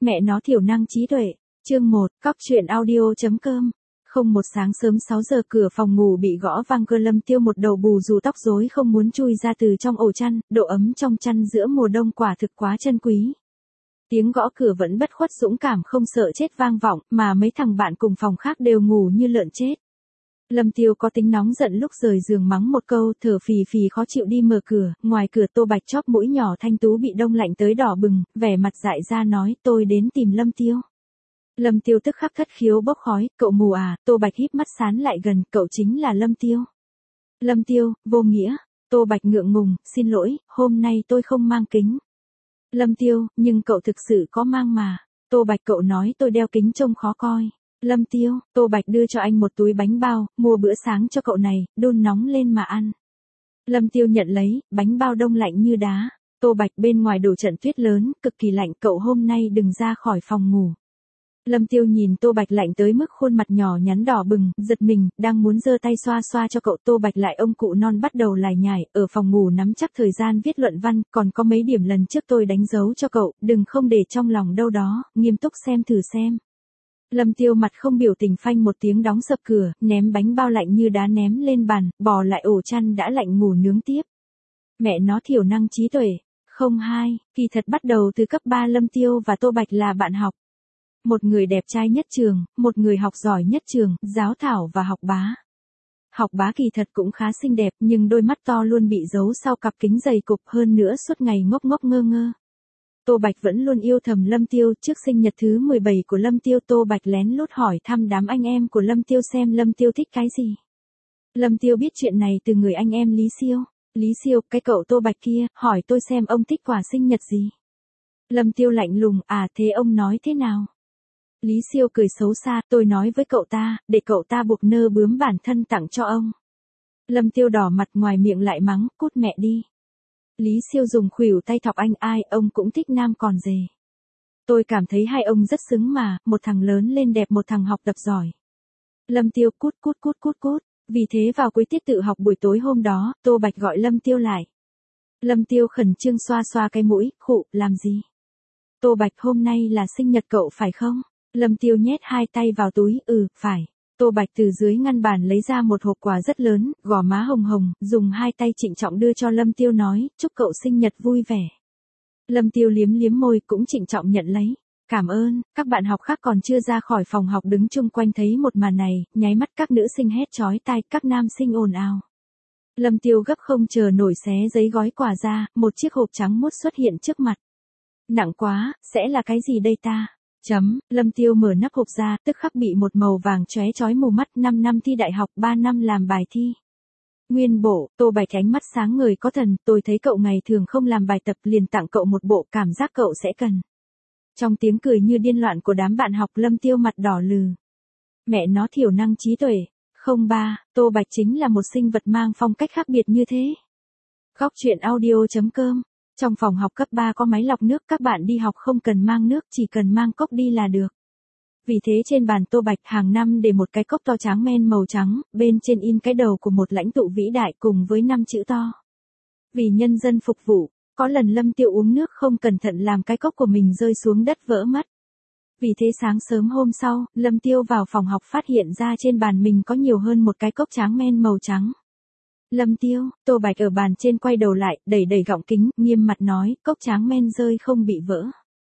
Mẹ nó thiểu năng trí tuệ. Chương 1, Cóc truyện audio.com. Không một sáng sớm 6 giờ cửa phòng ngủ bị gõ vang cơ Lâm Tiêu một đầu bù dù tóc rối không muốn chui ra từ trong ổ chăn, độ ấm trong chăn giữa mùa đông quả thực quá chân quý. Tiếng gõ cửa vẫn bất khuất dũng cảm không sợ chết vang vọng, mà mấy thằng bạn cùng phòng khác đều ngủ như lợn chết. Lâm Tiêu có tính nóng giận lúc rời giường mắng một câu, thở phì phì khó chịu đi mở cửa, ngoài cửa Tô Bạch chóp mũi nhỏ thanh tú bị đông lạnh tới đỏ bừng, vẻ mặt dại ra nói, tôi đến tìm Lâm Tiêu. Lâm Tiêu tức khắc thất khiếu bốc khói, cậu mù à? Tô Bạch híp mắt sán lại gần, cậu chính là Lâm Tiêu. Lâm Tiêu, vô nghĩa. Tô Bạch ngượng ngùng, xin lỗi, hôm nay tôi không mang kính. Lâm Tiêu, nhưng cậu thực sự có mang mà. Tô Bạch, cậu nói tôi đeo kính trông khó coi. Lâm Tiêu, Tô Bạch đưa cho anh một túi bánh bao, mua bữa sáng cho cậu này, đun nóng lên mà ăn. Lâm Tiêu nhận lấy, bánh bao đông lạnh như đá. Tô Bạch, bên ngoài đổ trận tuyết lớn, cực kỳ lạnh, cậu hôm nay đừng ra khỏi phòng ngủ. Lâm Tiêu nhìn Tô Bạch lạnh tới mức khuôn mặt nhỏ nhắn đỏ bừng, giật mình, đang muốn giơ tay xoa xoa cho cậu. Tô Bạch lại ông cụ non bắt đầu lải nhải, ở phòng ngủ nắm chắc thời gian viết luận văn, còn có mấy điểm lần trước tôi đánh dấu cho cậu, đừng không để trong lòng đâu đó, nghiêm túc xem thử xem. Lâm Tiêu mặt không biểu tình phanh một tiếng đóng sập cửa, ném bánh bao lạnh như đá ném lên bàn, bò lại ổ chăn đã lạnh ngủ nướng tiếp. Mẹ nó thiểu năng trí tuệ. 02, kỳ thật bắt đầu từ cấp 3 Lâm Tiêu và Tô Bạch là bạn học. Một người đẹp trai nhất trường, một người học giỏi nhất trường, Giáo Thảo và Học Bá. Học Bá kỳ thật cũng khá xinh đẹp nhưng đôi mắt to luôn bị giấu sau cặp kính dày cục, hơn nữa suốt ngày ngốc ngốc ngơ ngơ. Tô Bạch vẫn luôn yêu thầm Lâm Tiêu. Trước sinh nhật thứ 17 của Lâm Tiêu, Tô Bạch lén lút hỏi thăm đám anh em của Lâm Tiêu xem Lâm Tiêu thích cái gì. Lâm Tiêu biết chuyện này từ người anh em Lý Siêu. Lý Siêu, cái cậu Tô Bạch kia, hỏi tôi xem ông thích quà sinh nhật gì. Lâm Tiêu lạnh lùng, à thế ông nói thế nào? Lý Siêu cười xấu xa, tôi nói với cậu ta, để cậu ta buộc nơ bướm bản thân tặng cho ông. Lâm Tiêu đỏ mặt ngoài miệng lại mắng, cút mẹ đi. Lý Siêu dùng khuỷu tay thọc anh, ai, ông cũng thích nam còn dề. Tôi cảm thấy hai ông rất xứng mà, một thằng lớn lên đẹp một thằng học tập giỏi. Lâm Tiêu cút cút cút cút cút. Vì thế vào cuối tiết tự học buổi tối hôm đó, Tô Bạch gọi Lâm Tiêu lại. Lâm Tiêu khẩn trương xoa xoa cái mũi, khụ, làm gì? Tô Bạch, hôm nay là sinh nhật cậu phải không? Lâm Tiêu nhét hai tay vào túi, phải. Tô Bạch từ dưới ngăn bàn lấy ra một hộp quà rất lớn, gò má hồng hồng, dùng hai tay trịnh trọng đưa cho Lâm Tiêu nói, chúc cậu sinh nhật vui vẻ. Lâm Tiêu liếm liếm môi cũng trịnh trọng nhận lấy. Cảm ơn. Các bạn học khác còn chưa ra khỏi phòng học đứng chung quanh thấy một màn này, nháy mắt các nữ sinh hét chói tai, các nam sinh ồn ào. Lâm Tiêu gấp không chờ nổi xé giấy gói quà ra, một chiếc hộp trắng muốt xuất hiện trước mặt. Nặng quá, sẽ là cái gì đây ta? Lâm Tiêu mở nắp hộp ra, tức khắc bị một màu vàng chóe chói mù mắt. 5 năm thi đại học, 3 năm làm bài thi. Nguyên bộ. Tô Bạch ánh mắt sáng ngời có thần, tôi thấy cậu ngày thường không làm bài tập liền tặng cậu một bộ, cảm giác cậu sẽ cần. Trong tiếng cười như điên loạn của đám bạn học, Lâm Tiêu mặt đỏ lừ. Mẹ nó thiểu năng trí tuệ. 03, Tô Bạch chính là một sinh vật mang phong cách khác biệt như thế. Cóc truyện audio.com. Trong phòng học cấp 3 có máy lọc nước, các bạn đi học không cần mang nước, chỉ cần mang cốc đi là được. Vì thế trên bàn Tô Bạch hàng năm để một cái cốc to tráng men màu trắng, bên trên in cái đầu của một lãnh tụ vĩ đại cùng với 5 chữ to. Vì nhân dân phục vụ. Có lần Lâm Tiêu uống nước không cẩn thận làm cái cốc của mình rơi xuống đất vỡ mất. Vì thế sáng sớm hôm sau, Lâm Tiêu vào phòng học phát hiện ra trên bàn mình có nhiều hơn một cái cốc tráng men màu trắng. Lâm Tiêu, Tô Bạch ở bàn trên quay đầu lại, đẩy đẩy gọng kính, nghiêm mặt nói, cốc tráng men rơi không bị vỡ.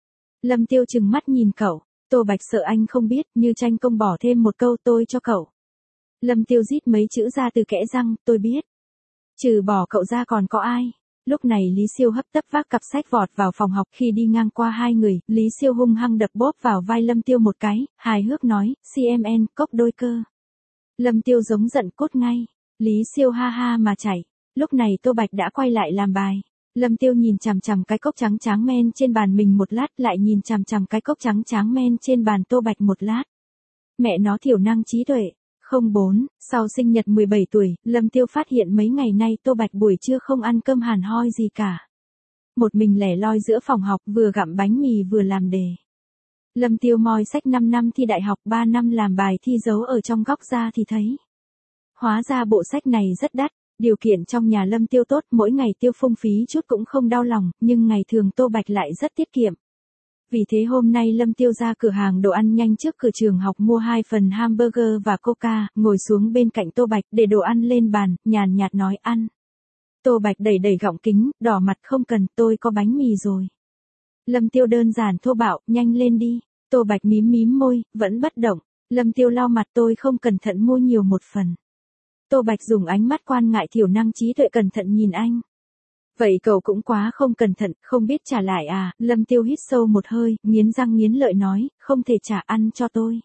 Lâm Tiêu trừng mắt nhìn cậu. Tô Bạch sợ anh không biết, như tranh công bỏ thêm một câu, tôi cho cậu. Lâm Tiêu rít mấy chữ ra từ kẽ răng, tôi biết. Trừ bỏ cậu ra còn có ai? Lúc này Lý Siêu hấp tấp vác cặp sách vọt vào phòng học, khi đi ngang qua hai người, Lý Siêu hung hăng đập bóp vào vai Lâm Tiêu một cái, hài hước nói, CMN, cốc đôi cơ. Lâm Tiêu giống giận cốt ngay. Lý Siêu ha ha mà chảy. Lúc này Tô Bạch đã quay lại làm bài. Lâm Tiêu nhìn chằm chằm cái cốc trắng tráng men trên bàn mình một lát, lại nhìn chằm chằm cái cốc trắng tráng men trên bàn Tô Bạch một lát. Mẹ nó thiểu năng trí tuệ. 04, sau sinh nhật 17 tuổi, Lâm Tiêu phát hiện mấy ngày nay Tô Bạch buổi trưa không ăn cơm hàn hoi gì cả. Một mình lẻ loi giữa phòng học, vừa gặm bánh mì vừa làm đề. Lâm Tiêu moi sách 5 năm thi đại học, 3 năm làm bài thi giấu ở trong góc ra thì thấy. Hóa ra bộ sách này rất đắt, điều kiện trong nhà Lâm Tiêu tốt, mỗi ngày tiêu phung phí chút cũng không đau lòng, nhưng ngày thường Tô Bạch lại rất tiết kiệm. Vì thế hôm nay Lâm Tiêu ra cửa hàng đồ ăn nhanh trước cửa trường học mua 2 phần hamburger và coca, ngồi xuống bên cạnh Tô Bạch để đồ ăn lên bàn, nhàn nhạt nói ăn. Tô Bạch đẩy đẩy gọng kính, đỏ mặt không cần, tôi có bánh mì rồi. Lâm Tiêu đơn giản thô bạo, nhanh lên đi. Tô Bạch mím mím môi, vẫn bất động. Lâm Tiêu lau mặt, tôi không cẩn thận mua nhiều một phần. Tô Bạch dùng ánh mắt quan ngại thiểu năng trí tuệ cẩn thận nhìn anh. Vậy cậu cũng quá không cẩn thận, không biết trả lại à? Lâm Tiêu hít sâu một hơi, nghiến răng nghiến lợi nói, không thể trả, ăn cho tôi.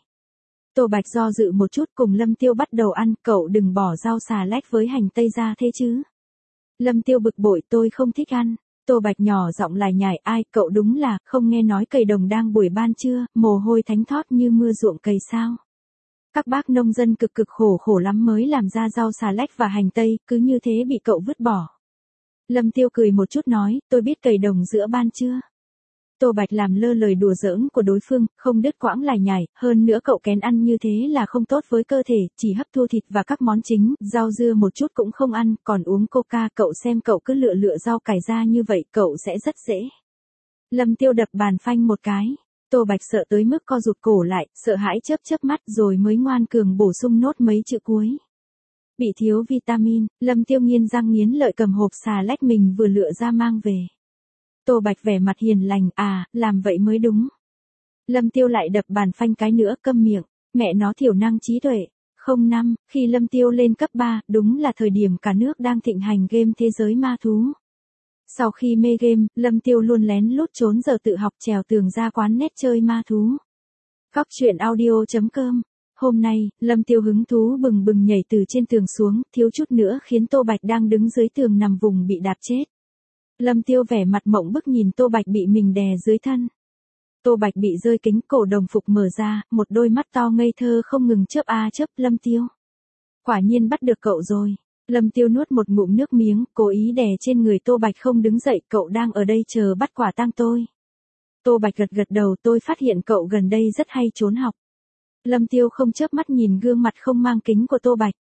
Tô Bạch do dự một chút, cùng Lâm Tiêu bắt đầu ăn, cậu đừng bỏ rau xà lách với hành tây ra thế chứ. Lâm Tiêu bực bội, tôi không thích ăn. Tô Bạch nhỏ giọng lải nhải, ai, cậu đúng là, không nghe nói cày đồng đang buổi ban trưa, mồ hôi thánh thót như mưa ruộng cày sao. Các bác nông dân cực cực khổ lắm mới làm ra rau xà lách và hành tây, cứ như thế bị cậu vứt bỏ. Lâm Tiêu cười một chút nói, tôi biết cày đồng giữa ban trưa. Tô Bạch làm lơ lời đùa giỡn của đối phương, không đứt quãng lải nhải, hơn nữa cậu kén ăn như thế là không tốt với cơ thể, chỉ hấp thu thịt và các món chính, rau dưa một chút cũng không ăn, còn uống coca, cậu xem cậu cứ lựa rau cải ra như vậy, cậu sẽ rất dễ. Lâm Tiêu đập bàn phanh một cái. Tô Bạch sợ tới mức co rụt cổ lại, sợ hãi chớp mắt rồi mới ngoan cường bổ sung nốt mấy chữ cuối. Bị thiếu vitamin, Lâm Tiêu nghiến răng nghiến lợi cầm hộp xà lách mình vừa lựa ra mang về. Tô Bạch vẻ mặt hiền lành, à, làm vậy mới đúng. Lâm Tiêu lại đập bàn phanh cái nữa, câm miệng, mẹ nó thiểu năng trí tuệ. 05, khi Lâm Tiêu lên cấp 3, đúng là thời điểm cả nước đang thịnh hành game thế giới ma thú. Sau khi mê game, Lâm Tiêu luôn lén lút trốn giờ tự học trèo tường ra quán net chơi ma thú. Góc truyện audio.com. Hôm nay, Lâm Tiêu hứng thú bừng bừng nhảy từ trên tường xuống, thiếu chút nữa khiến Tô Bạch đang đứng dưới tường nằm vùng bị đạp chết. Lâm Tiêu vẻ mặt mộng bức nhìn Tô Bạch bị mình đè dưới thân. Tô Bạch bị rơi kính, cổ đồng phục mở ra, một đôi mắt to ngây thơ không ngừng chớp chớp. Lâm Tiêu. Quả nhiên bắt được cậu rồi. Lâm Tiêu nuốt một ngụm nước miếng, cố ý đè trên người Tô Bạch không đứng dậy, cậu đang ở đây chờ bắt quả tang tôi. Tô Bạch gật đầu, tôi phát hiện cậu gần đây rất hay trốn học. Lâm Tiêu không chớp mắt nhìn gương mặt không mang kính của Tô Bạch.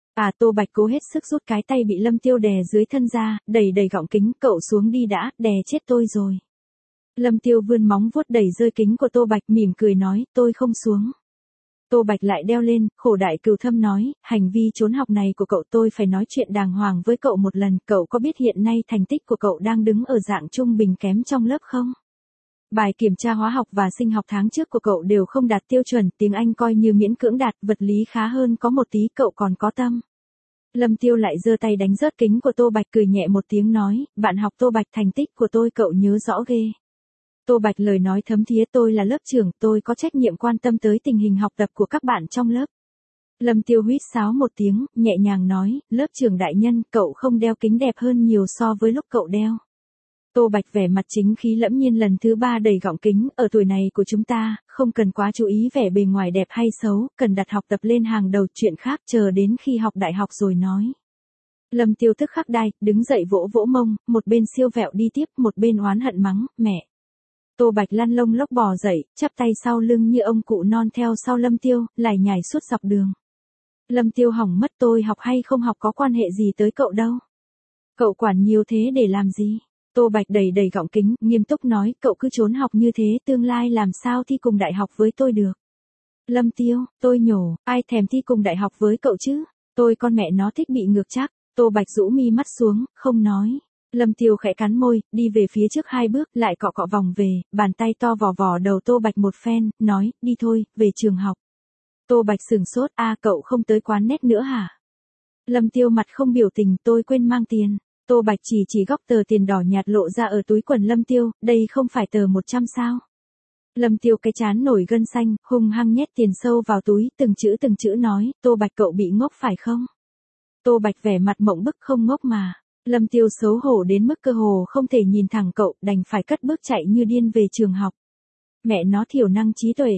Tô Bạch cố hết sức rút cái tay bị Lâm Tiêu đè dưới thân ra, đẩy gọng kính, cậu xuống đi đã, đè chết tôi rồi. Lâm Tiêu vươn móng vuốt đẩy rơi kính của Tô Bạch, mỉm cười nói, tôi không xuống. Tô Bạch lại đeo lên, khổ đại cừu thâm nói, hành vi trốn học này của cậu tôi phải nói chuyện đàng hoàng với cậu một lần, cậu có biết hiện nay thành tích của cậu đang đứng ở dạng trung bình kém trong lớp không? Bài kiểm tra hóa học và sinh học tháng trước của cậu đều không đạt tiêu chuẩn, tiếng Anh coi như miễn cưỡng đạt, vật lý khá hơn có một tí, cậu còn có tâm. Lâm Tiêu lại giơ tay đánh rớt kính của Tô Bạch, cười nhẹ một tiếng nói, bạn học Tô Bạch, thành tích của tôi cậu nhớ rõ ghê. Tô Bạch lời nói thấm thía, tôi là lớp trưởng, tôi có trách nhiệm quan tâm tới tình hình học tập của các bạn trong lớp. Lâm Tiêu huýt sáo một tiếng, nhẹ nhàng nói, lớp trưởng đại nhân, cậu không đeo kính đẹp hơn nhiều so với lúc cậu đeo. Tô Bạch vẻ mặt chính khí lẫm nhiên lần thứ 3 đầy gọng kính, ở tuổi này của chúng ta, không cần quá chú ý vẻ bề ngoài đẹp hay xấu, cần đặt học tập lên hàng đầu, chuyện khác chờ đến khi học đại học rồi nói. Lâm Tiêu tức khắc đai, đứng dậy vỗ mông, một bên siêu vẹo đi tiếp, một bên oán hận mắng, mẹ. Tô Bạch lăn lông lốc bò dậy, chắp tay sau lưng như ông cụ non theo sau Lâm Tiêu, lải nhải suốt dọc đường. Lâm Tiêu hỏng mất, tôi học hay không học có quan hệ gì tới cậu đâu. Cậu quản nhiều thế để làm gì? Tô Bạch đẩy gọng kính, nghiêm túc nói, cậu cứ trốn học như thế, tương lai làm sao thi cùng đại học với tôi được. Lâm Tiêu, tôi nhổ, ai thèm thi cùng đại học với cậu chứ, tôi con mẹ nó thích bị ngược chắc. Tô Bạch rũ mi mắt xuống, không nói. Lâm Tiêu khẽ cắn môi, đi về phía trước 2 bước, lại cọ vòng về, bàn tay to vò đầu Tô Bạch một phen, nói, đi thôi, về trường học. Tô Bạch sửng sốt, cậu không tới quán net nữa hả? Lâm Tiêu mặt không biểu tình, tôi quên mang tiền. Tô Bạch chỉ góc tờ tiền đỏ nhạt lộ ra ở túi quần Lâm Tiêu, đây không phải tờ 100 sao? Lâm Tiêu cái chán nổi gân xanh, hung hăng nhét tiền sâu vào túi, từng chữ nói, Tô Bạch cậu bị ngốc phải không? Tô Bạch vẻ mặt mộng bức, không ngốc mà. Lâm Tiêu xấu hổ đến mức cơ hồ không thể nhìn thẳng cậu, đành phải cất bước chạy như điên về trường học. Mẹ nó thiểu năng trí tuệ.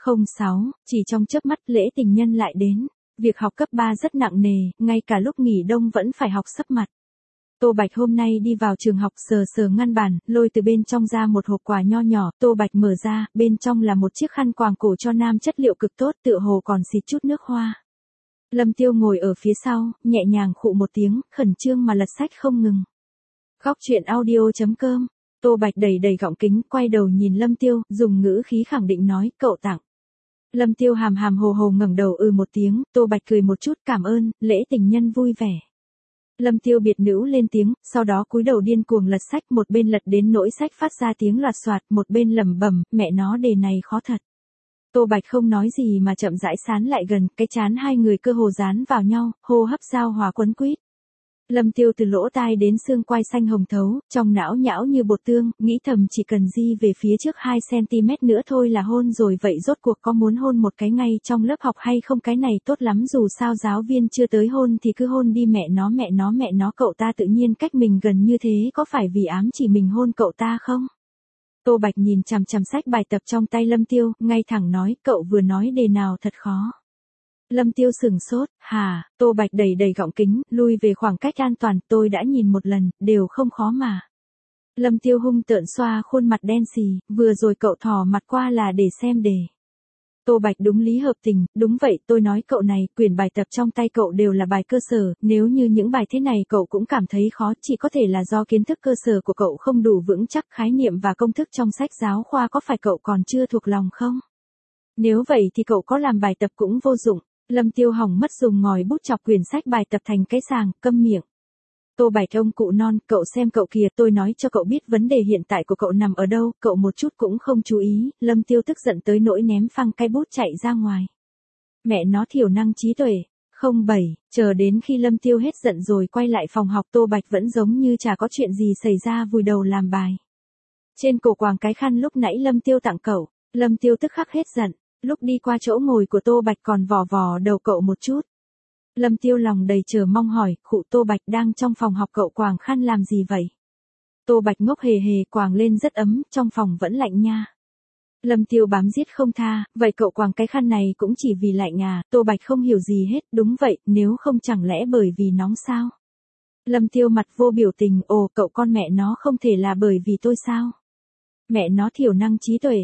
06, chỉ trong chớp mắt lễ tình nhân lại đến. Việc học cấp 3 rất nặng nề, ngay cả lúc nghỉ đông vẫn phải học sấp mặt. Tô Bạch hôm nay đi vào trường học sờ ngăn bàn, lôi từ bên trong ra một hộp quà nho nhỏ, Tô Bạch mở ra, bên trong là một chiếc khăn quàng cổ cho nam chất liệu cực tốt, tựa hồ còn xịt chút nước hoa. Lâm Tiêu ngồi ở phía sau, nhẹ nhàng khụ một tiếng, khẩn trương mà lật sách không ngừng. Góc truyện audio.com Tô Bạch đầy đầy gọng kính, quay đầu nhìn Lâm Tiêu, dùng ngữ khí khẳng định nói, cậu tặng. Lâm Tiêu hàm hàm hồ hồ ngẩng đầu một tiếng, Tô Bạch cười một chút, cảm ơn, lễ tình nhân vui vẻ. Lâm Tiêu biệt nữ lên tiếng, sau đó cúi đầu điên cuồng lật sách, một bên lật đến nỗi sách phát ra tiếng loạt soạt, một bên lẩm bẩm, mẹ nó đề này khó thật. Tô Bạch không nói gì mà chậm rãi sán lại gần, cái trán hai người cơ hồ dán vào nhau, hô hấp giao hòa quấn quýt. Lâm Tiêu từ lỗ tai đến xương quai xanh hồng thấu, trong não nhão như bột tương, nghĩ thầm chỉ cần di về phía trước 2cm nữa thôi là hôn rồi, vậy rốt cuộc có muốn hôn một cái ngay trong lớp học hay không, cái này tốt lắm, dù sao giáo viên chưa tới hôn thì cứ hôn đi, mẹ nó cậu ta tự nhiên cách mình gần như thế có phải vì ám chỉ mình hôn cậu ta không? Tô Bạch nhìn chằm chằm sách bài tập trong tay Lâm Tiêu, ngay thẳng nói, cậu vừa nói đề nào thật khó. Lâm Tiêu sừng sốt, hả, Tô Bạch đầy đầy gọng kính, lui về khoảng cách an toàn, tôi đã nhìn một lần, đều không khó mà. Lâm Tiêu hung tợn xoa khuôn mặt đen xì, vừa rồi cậu thò mặt qua là để xem đề. Tô Bạch đúng lý hợp tình, đúng vậy, tôi nói cậu này, quyển bài tập trong tay cậu đều là bài cơ sở, nếu như những bài thế này cậu cũng cảm thấy khó, chỉ có thể là do kiến thức cơ sở của cậu không đủ vững chắc, khái niệm và công thức trong sách giáo khoa có phải cậu còn chưa thuộc lòng không? Nếu vậy thì cậu có làm bài tập cũng vô dụng. Lâm Tiêu hỏng mất, dùng ngòi bút chọc quyển sách bài tập thành cái sàng, câm miệng. Tô Bạch ông cụ non, cậu xem cậu kìa, tôi nói cho cậu biết vấn đề hiện tại của cậu nằm ở đâu, cậu một chút cũng không chú ý. Lâm Tiêu tức giận tới nỗi ném phăng cái bút chạy ra ngoài. Mẹ nó thiểu năng trí tuệ. 07, chờ đến khi Lâm Tiêu hết giận rồi quay lại phòng học, Tô Bạch vẫn giống như chả có chuyện gì xảy ra, vùi đầu làm bài. Trên cổ quàng cái khăn lúc nãy Lâm Tiêu tặng cậu, Lâm Tiêu tức khắc hết giận. Lúc đi qua chỗ ngồi của Tô Bạch còn vò vò đầu cậu một chút. Lâm Tiêu lòng đầy chờ mong hỏi, khụ, Tô Bạch đang trong phòng học cậu quàng khăn làm gì vậy? Tô Bạch ngốc hề hề, quàng lên rất ấm, trong phòng vẫn lạnh nha. Lâm Tiêu bám giết không tha, vậy cậu quàng cái khăn này cũng chỉ vì lạnh à? Tô Bạch không hiểu gì hết, đúng vậy, nếu không chẳng lẽ bởi vì nóng sao? Lâm Tiêu mặt vô biểu tình, ồ, cậu con mẹ nó không thể là bởi vì tôi sao? Mẹ nó thiểu năng trí tuệ.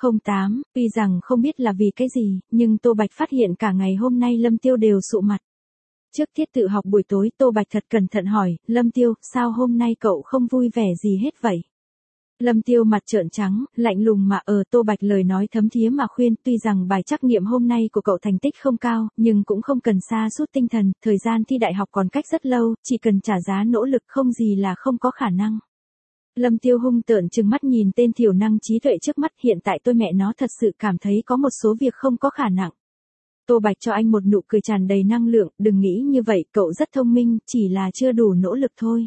08, tuy rằng không biết là vì cái gì, nhưng Tô Bạch phát hiện cả ngày hôm nay Lâm Tiêu đều sụ mặt. Trước tiết tự học buổi tối, Tô Bạch thật cẩn thận hỏi, Lâm Tiêu, sao hôm nay cậu không vui vẻ gì hết vậy? Lâm Tiêu mặt trợn trắng, lạnh lùng mà Tô Bạch lời nói thấm thía mà khuyên, tuy rằng bài trắc nghiệm hôm nay của cậu thành tích không cao, nhưng cũng không cần sa sút tinh thần, thời gian thi đại học còn cách rất lâu, chỉ cần trả giá nỗ lực không gì là không có khả năng. Lâm Tiêu hung tợn trừng mắt nhìn tên thiểu năng trí tuệ trước mắt, hiện tại tôi mẹ nó thật sự cảm thấy có một số việc không có khả năng. Tô Bạch cho anh một nụ cười tràn đầy năng lượng, đừng nghĩ như vậy, cậu rất thông minh, chỉ là chưa đủ nỗ lực thôi.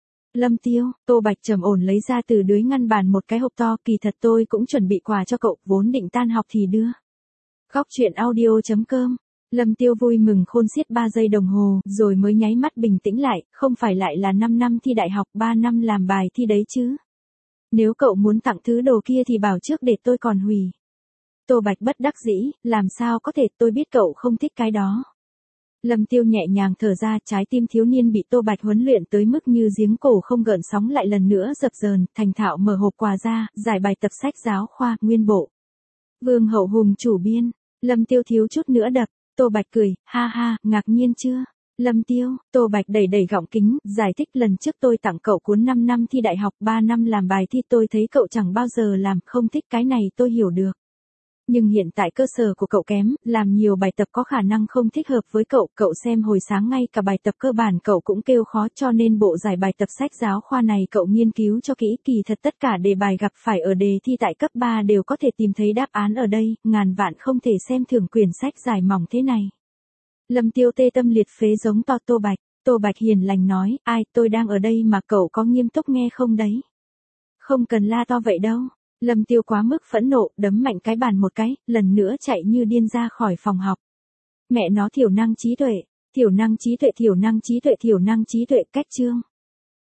Lâm Tiêu, Tô Bạch trầm ổn lấy ra từ dưới ngăn bàn một cái hộp to, kỳ thật tôi cũng chuẩn bị quà cho cậu, vốn định tan học thì đưa. Góc truyện audio.com. Lâm Tiêu vui mừng khôn xiết 3 giây đồng hồ, rồi mới nháy mắt bình tĩnh lại, không phải lại là 5 năm thi đại học, 3 năm làm bài thi đấy chứ. Nếu cậu muốn tặng thứ đồ kia thì bảo trước để tôi còn hủy. Tô Bạch bất đắc dĩ, làm sao có thể, tôi biết cậu không thích cái đó. Lâm Tiêu nhẹ nhàng thở ra, trái tim thiếu niên bị Tô Bạch huấn luyện tới mức như giếng cổ không gợn sóng lại lần nữa dập dờn, thành thạo mở hộp quà ra, giải bài tập sách giáo khoa, nguyên bộ. Vương Hậu Hùng chủ biên, Lâm Tiêu thiếu chút nữa đập. Tô Bạch cười, ha ha, ngạc nhiên chưa? Lâm Tiêu, Tô Bạch đầy đầy gọng kính, giải thích lần trước tôi tặng cậu cuốn 5 năm thi đại học, 3 năm làm bài thi, tôi thấy cậu chẳng bao giờ làm, không thích cái này tôi hiểu được. Nhưng hiện tại cơ sở của cậu kém, làm nhiều bài tập có khả năng không thích hợp với cậu, cậu xem hồi sáng ngay cả bài tập cơ bản cậu cũng kêu khó, cho nên bộ giải bài tập sách giáo khoa này cậu nghiên cứu cho kỹ, kỳ thật tất cả đề bài gặp phải ở đề thi tại cấp 3 đều có thể tìm thấy đáp án ở đây, ngàn vạn không thể xem thường quyển sách giải mỏng thế này. Lâm Tiêu tê tâm liệt phế giống to Tô Bạch. Tô Bạch hiền lành nói, ai, tôi đang ở đây mà cậu có nghiêm túc nghe không đấy? Không cần la to vậy đâu. Lâm Tiêu quá mức phẫn nộ, đấm mạnh cái bàn một cái, lần nữa chạy như điên ra khỏi phòng học. Mẹ nó thiểu năng trí tuệ, thiểu năng trí tuệ, thiểu năng trí tuệ, thiểu năng trí tuệ, cách chương.